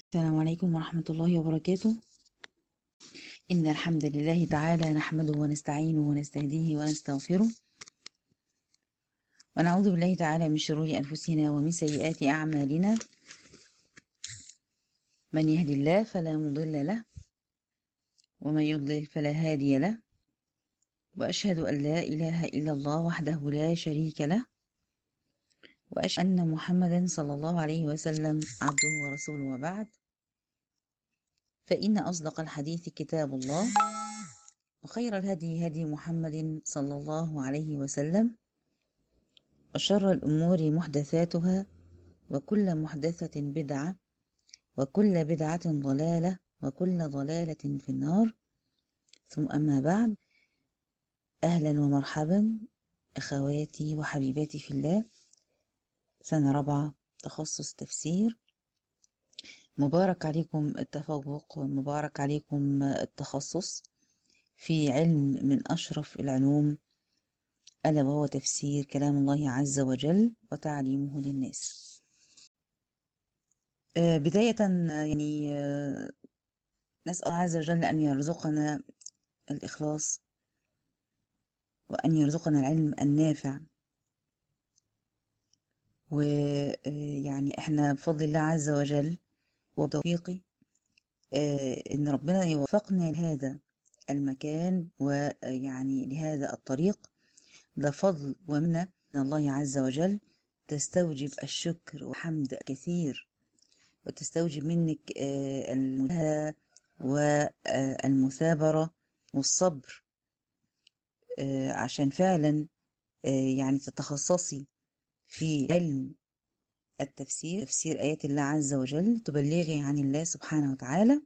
السلام عليكم ورحمة الله وبركاته. إن الحمد لله تعالى نحمده ونستعينه ونستهديه ونستغفره، ونعوذ بالله تعالى من شرور أنفسنا ومن سيئات أعمالنا. من يهدي الله فلا مضل له، ومن يضلل فلا هادي له، وأشهد أن لا إله إلا الله وحده لا شريك له، وأشهد أن محمدا صلى الله عليه وسلم عبده ورسوله، وبعد، فإن أصدق الحديث كتاب الله، وخير الهدي هدي محمد صلى الله عليه وسلم، وشر الأمور محدثاتها، وكل محدثة بدعة، وكل بدعة ضلالة، وكل ضلالة في النار. ثم أما بعد، أهلا ومرحبا أخواتي وحبيباتي في الله، سنة رابعة تخصص تفسير. مبارك عليكم التفوق ومبارك عليكم التخصص في علم من أشرف العلوم، ألا وهو تفسير كلام الله عز وجل وتعليمه للناس. بداية نسأل الله عز وجل أن يرزقنا الإخلاص، وأن يرزقنا العلم النافع. ويعني إحنا بفضل الله عز وجل وتوفيقه إن ربنا يوفقنا لهذا المكان ويعني لهذا الطريق، ده فضل ومنة من الله عز وجل، تستوجب الشكر والحمد كثير، وتستوجب منك المجاهدة والمثابرة والصبر، عشان فعلا يعني تتخصصي في علم التفسير، تفسير آيات الله عز وجل، تبلغي عن الله سبحانه وتعالى،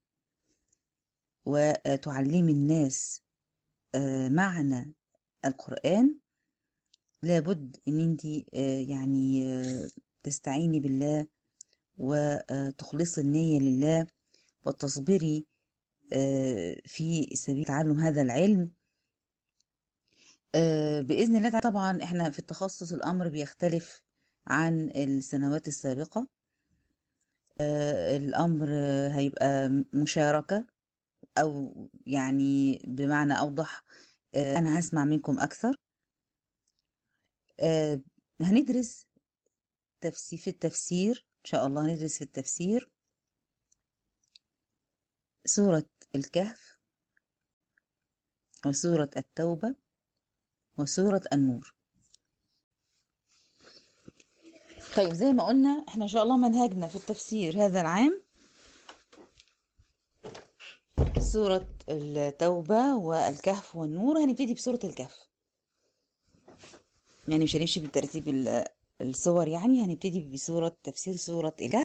وتعلمي الناس معنى القرآن. لابد ان انت تستعيني بالله، وتخلصي النية لله، وتصبري في سبيل تعلم هذا العلم بإذن الله تعالى. طبعا احنا في التخصص الأمر بيختلف عن السنوات السابقة. الأمر هيبقى مشاركة، أو يعني بمعنى أوضح أنا هسمع منكم أكثر. هندرس في التفسير إن شاء الله، هندرس في التفسير سورة الكهف، وسورة التوبة، وسورة النور. طيب، زي ما قلنا احنا إن شاء الله منهجنا في التفسير هذا العام سورة التوبة والكهف والنور. هنبتدي بسورة الكهف، يعني مش هنمشي بالترتيب السور، يعني هنبتدي بسورة تفسير سورة الكهف.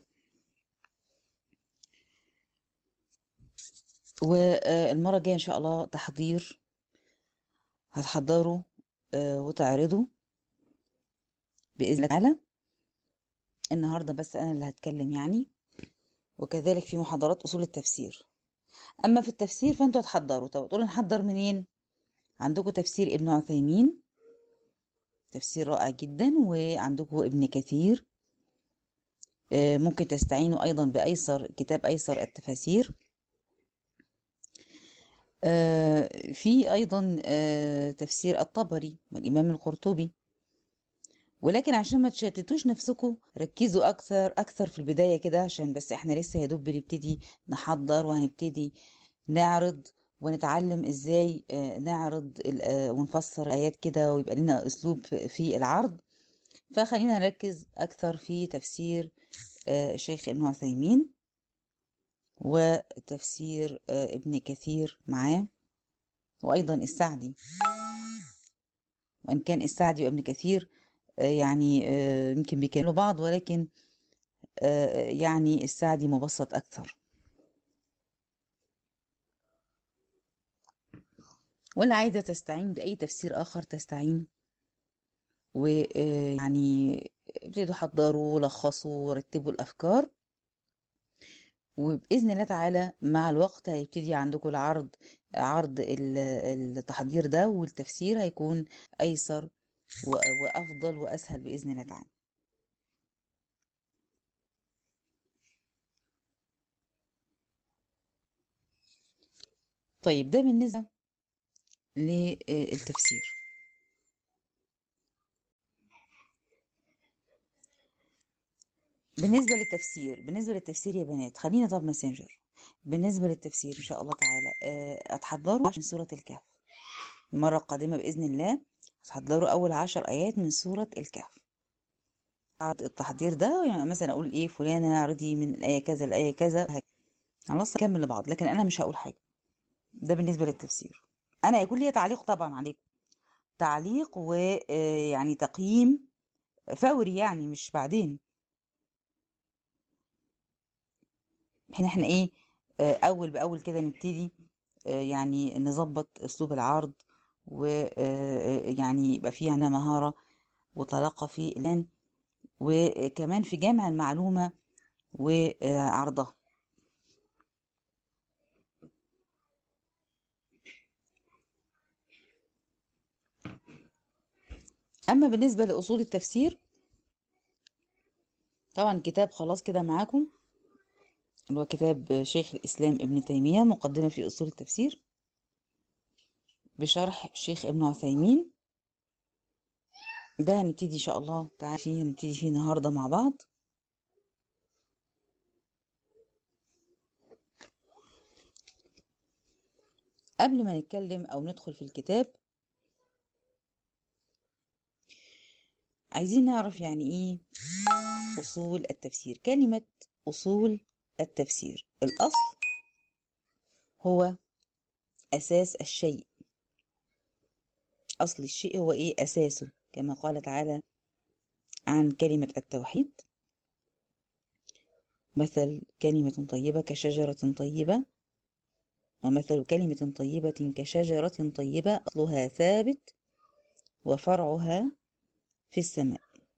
والمرة الجاية إن شاء الله تحضير، هتحضروا وتعرضوا بإذن الله تعالى. النهاردة بس أنا اللي هتكلم يعني، وكذلك في محاضرات أصول التفسير. أما في التفسير فأنتوا هتحضروا. طب تقولوا نحضر منين؟ عندكم تفسير ابن عثيمين، تفسير رائع جدا، وعندكم ابن كثير. ممكن تستعينوا أيضا بأيسر كتاب أيسر التفاسير. في أيضا تفسير الطبري والإمام القرطبي. ولكن عشان ما تشتتوش نفسكم، ركزوا أكثر في البداية كده، عشان بس احنا لسه يا دوب بنبتدي نحضر، وهنبتدي نعرض ونتعلم ازاي نعرض ونفسر آيات كده، ويبقى لنا أسلوب في العرض. فخلينا نركز أكثر في تفسير الشيخ ابن عثيمين، وتفسير ابن كثير معاه، وأيضا السعدي. وإن كان السعدي وابن كثير يمكن بيكملوا بعض، ولكن يعني السعدي مبسط أكثر. واللي عايزة تستعين بأي تفسير آخر تستعين. ويعني ابتدوا حضروا، لخصوا، رتبوا الأفكار، وبإذن الله تعالى مع الوقت هيبتدي عندكم عرض التحضير ده، والتفسير هيكون أيسر وأفضل وأسهل بإذن الله تعالى. طيب ده بالنسبة للتفسير. بالنسبة للتفسير يا بنات، خلينا طب ماسنجر. بالنسبة للتفسير إن شاء الله تعالى هتحضروا عشان سورة الكهف. المرة القادمة بإذن الله هتحضروا أول 10 آيات من سورة الكهف. بعد التحضير ده يعني مثلا أقول إيه، فلانة اعرضي من الآية كذا الآية كذا، خلاص نكمل لبعض، لكن أنا مش هقول حاجة. ده بالنسبة للتفسير. أنا يكون لي تعليق طبعا عليكم، تعليق ويعني تقييم فوري، يعني مش بعدين. احنا ايه، اول باول كده نبتدي، يعني نظبط اسلوب العرض، ويعني يبقى فيه عندنا مهارة وطلاقة في الآن، وكمان في جمع المعلومة وعرضها. أما بالنسبة لأصول التفسير، طبعا كتاب خلاص كده معاكم، اللي هو كتاب شيخ الإسلام ابن تيمية، مقدمة في أصول التفسير، بشرح الشيخ ابن عثيمين. ده هنبتدي إن شاء الله تعالى فيه، هنبتدي فيه النهاردة مع بعض. قبل ما نتكلم أو ندخل في الكتاب، عايزين نعرف يعني إيه أصول التفسير. كلمة أصول التفسير، الأصل هو أساس الشيء. أصل الشيء هو إيه؟ أساسه، كما قال تعالى عن كلمة التوحيد: مثل كلمة طيبة كشجرة طيبة، ومثل كلمة طيبة كشجرة طيبة أصلها ثابت وفرعها في السماء.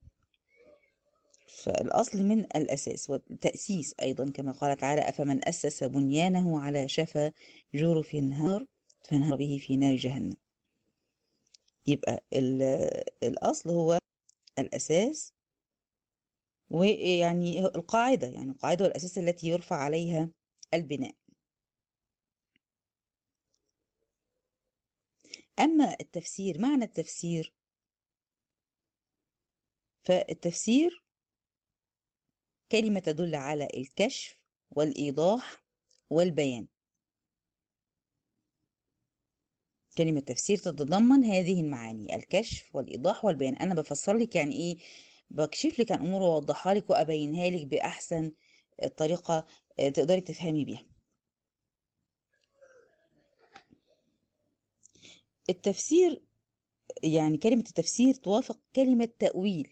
فالأصل من الأساس والتأسيس أيضا، كما قال تعالى: أفمن أسس بنيانه على شفا جرف نهار فانهار به في نار جهنم. يبقى الأصل هو الأساس، ويعني القاعدة، يعني القاعدة والأساس التي يرفع عليها البناء. أما التفسير، معنى التفسير، فالتفسير كلمة تدل على الكشف والإيضاح والبيان. كلمة تفسير تتضمن هذه المعاني: الكشف والإيضاح والبيان. أنا بفسر لك يعني إيه، بكشف لك عن أمور وأوضحها لك وأبينها لك بأحسن طريقة تقدري تفهمي بيها. التفسير، يعني كلمة التفسير توافق كلمة تأويل،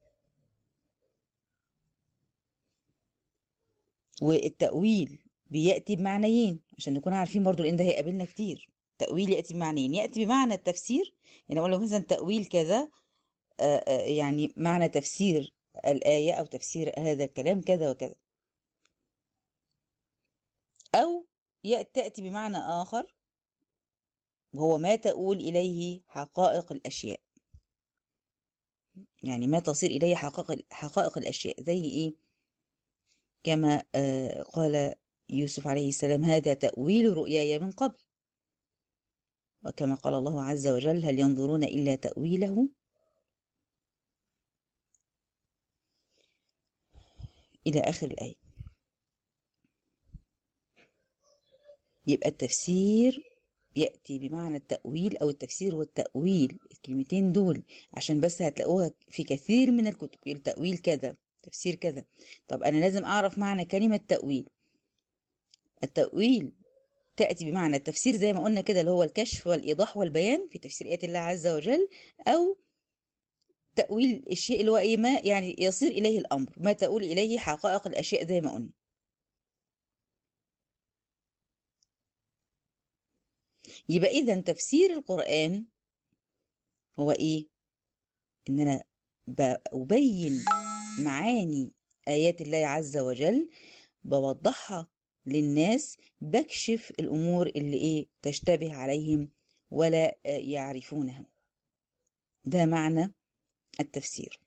والتأويل بيأتي بمعنيين عشان نكون عارفين برضو، لأن ده هيقابلنا كتير. تأويل يأتي بمعنيين: يأتي بمعنى التفسير، يعني أقول لك مثلا تأويل كذا، يعني معنى تفسير الآية أو تفسير هذا الكلام كذا وكذا، أو تأتي بمعنى آخر وهو ما تؤول إليه حقائق الأشياء. يعني ما تصير إليه حقائق الأشياء، زي إيه؟ كما قال يوسف عليه السلام: هذا تأويل رؤياي من قبل. وكما قال الله عز وجل: هل ينظرون إلا تأويله، إلى آخر الآية. يبقى التفسير يأتي بمعنى التأويل أو التفسير والتأويل، الكلمتين دول عشان بس هتلاقوها في كثير من الكتب، التأويل كذا، تفسير كذا. طب أنا لازم أعرف معنى كلمة تأويل. التأويل تأتي بمعنى التفسير زي ما قلنا كده، اللي هو الكشف والإيضاح والبيان في تفسير آيات الله عز وجل، أو تأويل الشيء اللي هو إيه، ما يعني يصير إليه الأمر، ما تؤول إليه حقائق الأشياء زي ما قلنا. يبقى إذا تفسير القرآن هو إيه؟ إن أنا بأبين معاني آيات الله عز وجل، بوضحها للناس، بكشف الأمور اللي إيه تشتبه عليهم ولا يعرفونها. ده معنى التفسير.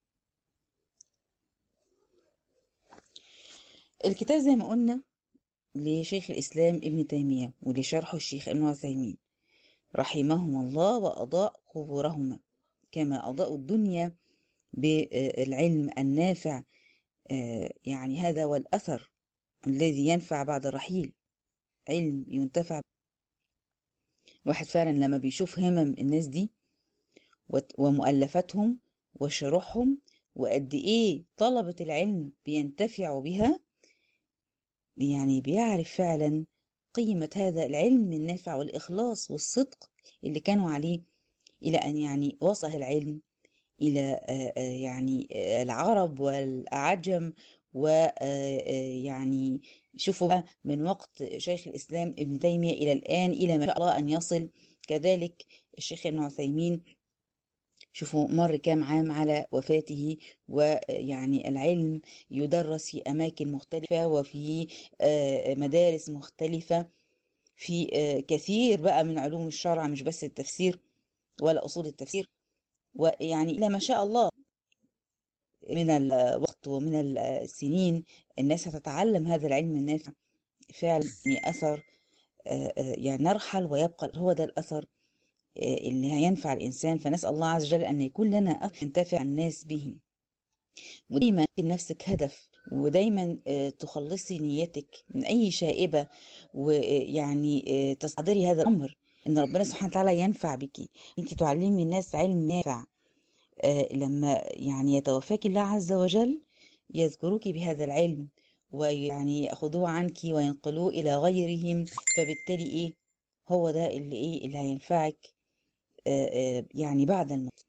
الكتاب زي ما قلنا لشيخ الإسلام ابن تيمية ولشرحه الشيخ ابن عثيمين رحمهما الله، وأضاء قبورهما كما أضاءوا الدنيا بالعلم النافع. يعني هذا هو الأثر الذي ينفع بعد الرحيل، علم ينتفع. واحد فعلا لما بيشوف همم الناس دي ومؤلفاتهم وشروحهم وقد ايه طلبة العلم بينتفعوا بها، يعني بيعرف فعلا قيمة هذا العلم النافع والإخلاص والصدق اللي كانوا عليه، إلى أن يعني وصل العلم إلى يعني العرب والأعجم. ويعني شوفوا بقى من وقت شيخ الإسلام ابن تيمية إلى الآن، إلى ما شاء الله أن يصل كذلك الشيخ ابن عثيمين. شوفوا مر كام عام على وفاته، ويعني العلم يدرس في أماكن مختلفة وفي مدارس مختلفة، في كثير بقى من علوم الشرع، مش بس التفسير ولا أصول التفسير. ويعني إلى ما شاء الله من الوقت ومن السنين الناس هتتعلم هذا العلم النافع فعلا. يعني أثر يعني نرحل ويبقى هو ده الأثر اللي هينفع الإنسان. فنسأل الله عز وجل أن يكون لنا أثر ينتفع الناس به. ودايما لنفسك هدف، ودايما تخلصي نيتك من أي شائبة، ويعني تستحضري هذا الأمر إن ربنا سبحانه وتعالى ينفع بك، أنت تعلمي الناس علم نافع. لما يعني يتوفاك الله عز وجل يذكروك بهذا العلم، ويعني يأخذوه عنك وينقلوه إلى غيرهم، فبالتالي إيه هو ده اللي إيه اللي هينفعك يعني بعد الموت.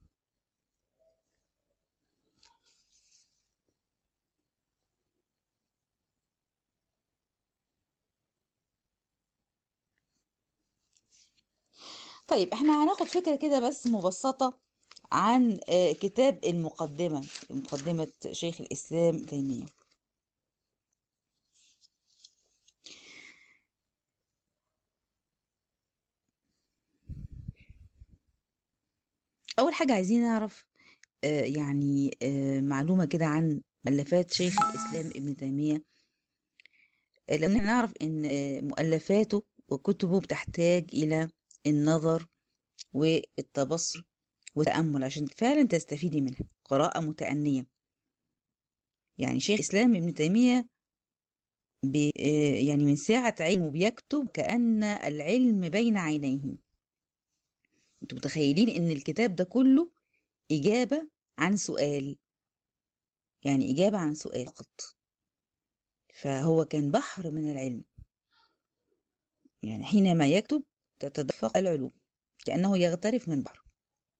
طيب احنا هناخد فكرة كده بس مبسطة عن كتاب المقدمة، مقدمة شيخ الإسلام تيمية. أول حاجة عايزين نعرف يعني معلومة كده عن مؤلفات شيخ الإسلام ابن تيمية. لأن نعرف إن مؤلفاته وكتبه بتحتاج إلى النظر والتبصر والتأمل عشان فعلا تستفيدي منها قراءة متأنية. يعني شيخ الإسلام ابن تيمية يعني من ساعة علمه بيكتب كأن العلم بين عينيه. انتوا متخيلين ان الكتاب ده كله إجابة عن سؤال، يعني إجابة عن سؤال فقط. فهو كان بحر من العلم، يعني حينما يكتب تتدفق العلوم كأنه يغترف من بحر.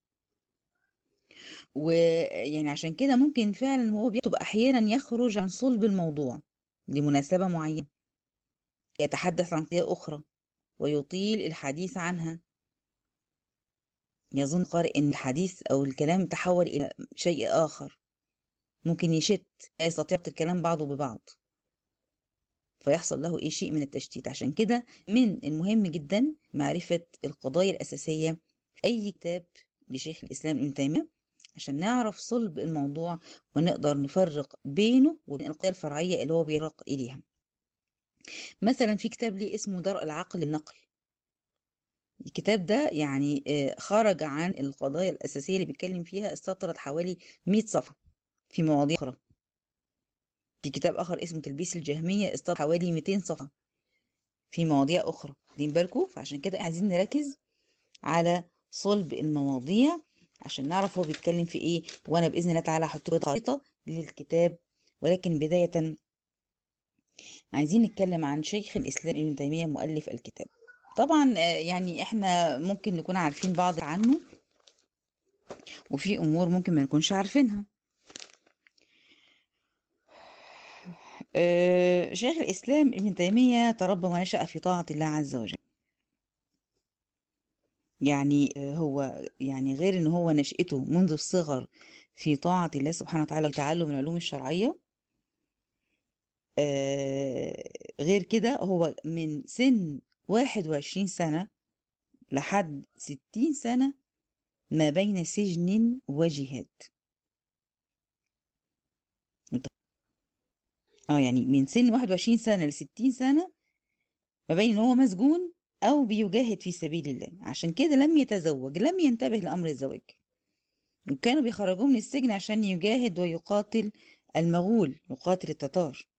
ويعني عشان كده ممكن فعلا هو بيكتب أحيانا يخرج عن صلب الموضوع لمناسبة معينة، يتحدث عن قضية أخرى ويطيل الحديث عنها. يظن قارئ إن الحديث أو الكلام تحول إلى شيء آخر، ممكن يشت، لا يستطيع الكلام بعضه ببعض، فيحصل له إيه شيء من التشتيت. عشان كده من المهم جدا معرفة القضايا الأساسية في أي كتاب لشيخ الإسلام ابن تيمية، عشان نعرف صلب الموضوع ونقدر نفرق بينه وبين القضايا الفرعية اللي هو بيرق إليها. مثلا في كتاب ليه اسمه درء العقل النقل. الكتاب ده يعني خرج عن القضايا الأساسية اللي بيتكلم فيها، استطرد حوالي 100 صفحة في مواضيع أخرى. في كتاب آخر اسمه تلبيس الجهمية استطرد حوالي 200 صفحة في مواضيع أخرى. واخدين بالكم؟ فعشان كده عايزين نركز على صلب المواضيع عشان نعرف هو بيتكلم في إيه. وأنا بإذن الله تعالى هحط له خريطة للكتاب. ولكن بداية عايزين نتكلم عن شيخ الإسلام ابن تيمية مؤلف الكتاب. طبعا يعني احنا ممكن نكون عارفين بعض عنه، وفي أمور ممكن ما نكونش عارفينها. شيخ الإسلام ابن تيمية تربى ونشأ في طاعة الله عز وجل. يعني هو يعني غير ان هو نشأته منذ الصغر في طاعة الله سبحانه وتعالى وتعلم العلوم الشرعية. غير كده هو من سن 21 سنة لحد 60 سنة ما بين سجن وجهاد. يعني من سن 21 سنة ل60 سنة، ما بين ان هو مسجون او بيجاهد في سبيل الله. عشان كده لم يتزوج، لم ينتبه لامر الزواج، وكانوا بيخرجوه من السجن عشان يجاهد ويقاتل المغول، يقاتل التتار.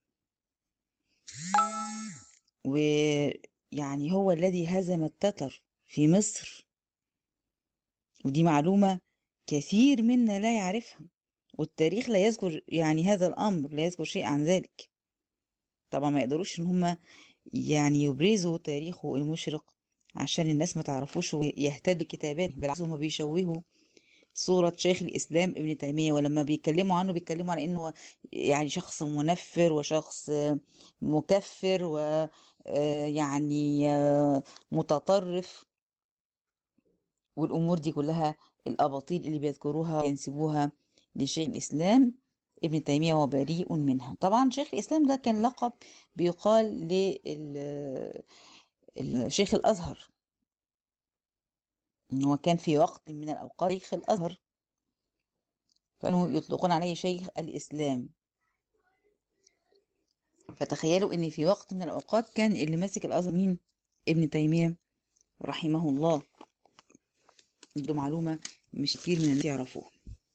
ويعني هو الذي هزم التتر في مصر، ودي معلومة كثير منا لا يعرفها، والتاريخ لا يذكر يعني هذا الأمر، لا يذكر شيء عن ذلك. طبعا ما يقدروش ان هم يعني يبرزوا تاريخه المشرق عشان الناس ما تعرفوش ويهتدوا كتاباته، بالعكس هم بيشوهوا صورة شيخ الإسلام ابن تيمية. ولما بيتكلموا عنه بيتكلموا على إنه يعني شخص منفر وشخص مكفر ويعني متطرف، والأمور دي كلها الأباطيل اللي بيذكروها ينسبوها لشيخ الإسلام ابن تيمية وبريء منها. طبعا شيخ الإسلام ده كان لقب بيقال للشيخ الأزهر، إن هو كان في وقت من الأوقات شيخ الأزهر، كانوا يطلقون عليه شيخ الإسلام. فتخيلوا إن في وقت من الأوقات كان اللي ماسك الأزهر مين؟ ابن تيمية رحمه الله. دي معلومة مش كتير من الناس يعرفوها.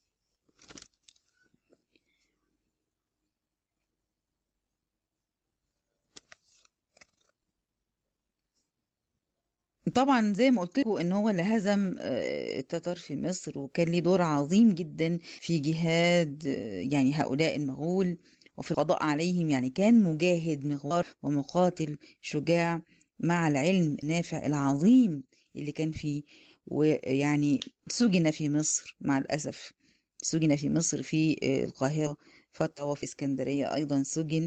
طبعا زي ما قلت لكم ان هو اللي هزم التتار في مصر، وكان ليه دور عظيم جدا في جهاد يعني هؤلاء المغول وفي القضاء عليهم. يعني كان مجاهد مغوار ومقاتل شجاع، مع العلم النافع العظيم اللي كان فيه. ويعني سجن في مصر مع الأسف، سجن في مصر في القاهرة فترة، وفي اسكندرية أيضا سجن.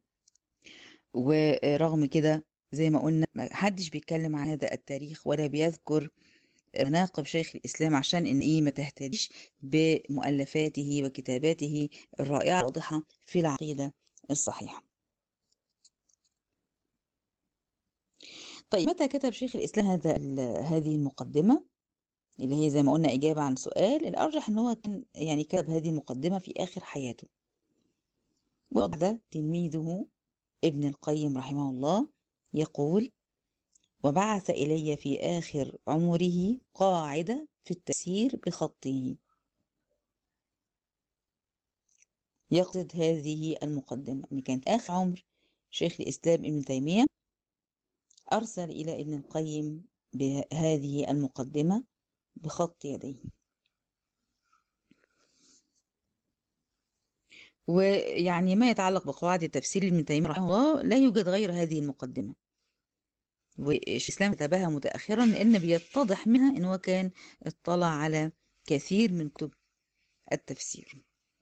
ورغم كده زي ما قلنا ما حدش بيتكلم عن هذا التاريخ ولا بيذكر مناقب شيخ الإسلام، عشان إن إيه ما تهتديش بمؤلفاته وكتاباته الرائعة الواضحة في العقيدة الصحيحة. طيب متى كتب شيخ الإسلام هذه المقدمة اللي هي زي ما قلنا إجابة عن سؤال؟ الأرجح إن هو كان يعني كتب هذه المقدمة في آخر حياته. وبعد تلميذه ابن القيم رحمه الله يقول: وبعث إلي في آخر عمره قاعدة في التفسير بخطه. يقصد هذه المقدمة إن كانت آخر عمر شيخ الإسلام ابن تيمية، أرسل إلى ابن القيم بهذه المقدمة بخط يديه. ويعني ما يتعلق بقواعد التفسير لابن تيمية رحمه الله لا يوجد غير هذه المقدمة، والشيخ الإسلام كتبها متأخرا لأن بيتضح منها أنه كان اطلع على كثير من كتب التفسير.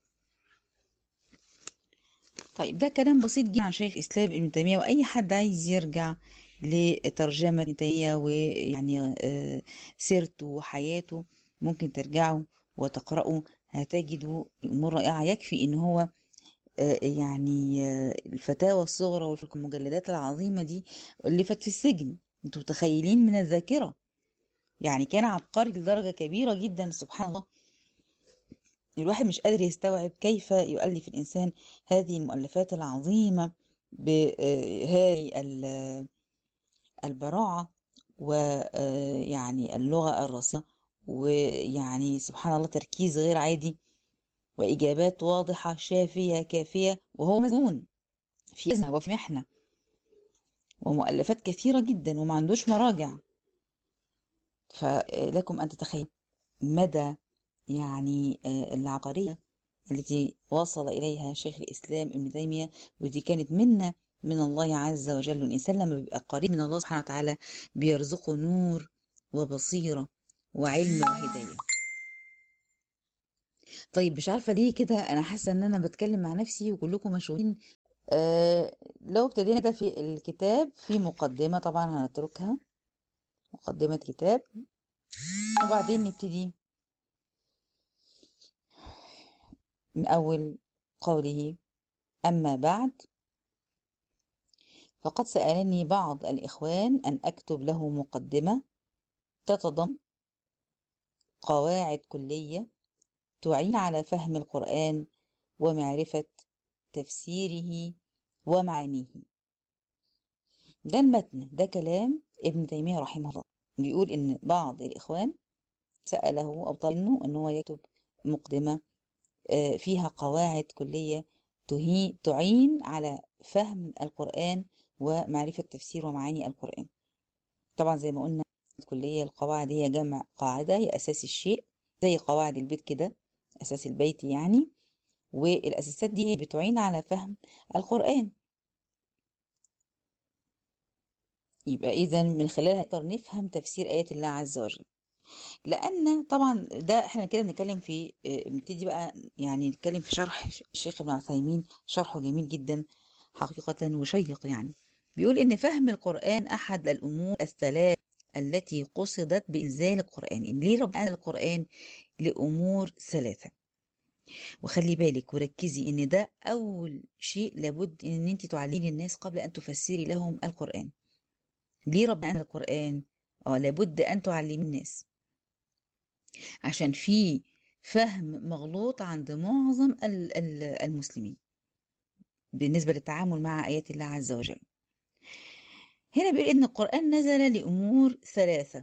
طيب ده كلام بسيط جدا عن شيخ الإسلام ابن تيمية، وأي حد عايز يرجع لترجمة ابن تيمية ويعني سيرته وحياته ممكن ترجعوا وتقرأوا، هتجدوا أمور رائعة. يكفي إن هو يعني الفتاوى الصغرى والمجلدات العظيمة دي ألفت في السجن. انتوا متخيلين من الذاكرة؟ يعني كان عبقري لدرجة كبيرة جدا، سبحان الله. الواحد مش قادر يستوعب كيف يؤلف الإنسان هذه المؤلفات العظيمة بهذه البراعة ويعني اللغة الرصينة، ويعني سبحان الله تركيز غير عادي، وإجابات واضحة شافية كافية، وهو مسجون في أزمة وفي محنة، ومؤلفات كثيرة جدا وما عندوش مراجع. فلكم أن تتخيل مدى يعني العبقرية التي وصل إليها شيخ الإسلام ابن تيمية. ودي كانت منة من الله عز وجل. الإنسان لما بيبقى قريب من الله سبحانه وتعالى بيرزقه نور وبصيرة وعلم وهداية. طيب مش عارفة ليه كده أنا حاسة إن أنا بتكلم مع نفسي وكلكم مشغولين. لو ابتدينا كده في الكتاب في مقدمة، طبعا هنتركها مقدمة كتاب، وبعدين نبتدي من أول قوله: أما بعد، فقد سألني بعض الإخوان أن أكتب له مقدمة تتضمن قواعد كلية تعين على فهم القرآن ومعرفة تفسيره ومعانيه. ده المتن، ده كلام ابن تيمية رحمه الله. بيقول إن بعض الإخوان سأله أو طلب منه إن هو يكتب مقدمة فيها قواعد كلية تعين على فهم القرآن ومعرفة تفسير ومعاني القرآن. طبعا زي ما قلنا الكلية، القواعد هي جمع قاعدة، هي أساس الشيء، زي قواعد البيت كده، أساس البيت يعني. والأساسات دي بتعين على فهم القرآن. يبقى إذا من خلالها نقدر نفهم تفسير آيات الله عز وجل. لأن طبعا ده احنا كده بنتكلم في نبتدي بقى يعني نتكلم في شرح الشيخ ابن عثيمين. شرحه جميل جدا حقيقة وشيق يعني. بيقول إن فهم القرآن أحد الأمور الثلاث التي قصدت بإنزال القرآن. إن ليه ربنا أنزل القرآن؟ لأمور ثلاثة. وخلي بالك وركزي إن ده أول شيء لابد إن أنت تعلمي الناس قبل أن تفسري لهم القرآن. ليه ربنا أنزل القرآن؟ لابد أن تعلمي الناس، عشان في فهم مغلوط عند معظم المسلمين بالنسبة للتعامل مع آيات الله عز وجل. هنا بيقول إن القرآن نزل لأمور ثلاثة،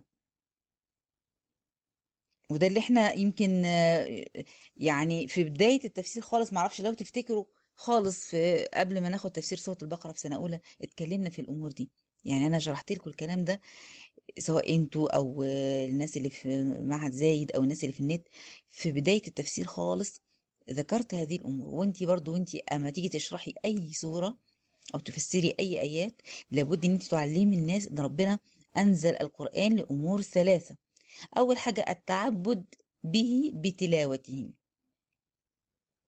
وده اللي احنا يمكن يعني في بداية التفسير خالص، معرفش لو تفتكروا خالص، في قبل ما ناخد تفسير سورة البقرة في سنة أولى اتكلمنا في الأمور دي. يعني أنا شرحت لكم الكلام ده، سواء انتوا أو الناس اللي في معهد زايد أو الناس اللي في النت. في بداية التفسير خالص ذكرت هذه الأمور. وانتي برضو وانتي أما تيجي تشرحي أي سورة أو تفسري أي آيات، لابد إن انتي تعلمي الناس إن ربنا أنزل القرآن لأمور ثلاثة. أول حاجة التعبد به بتلاوته.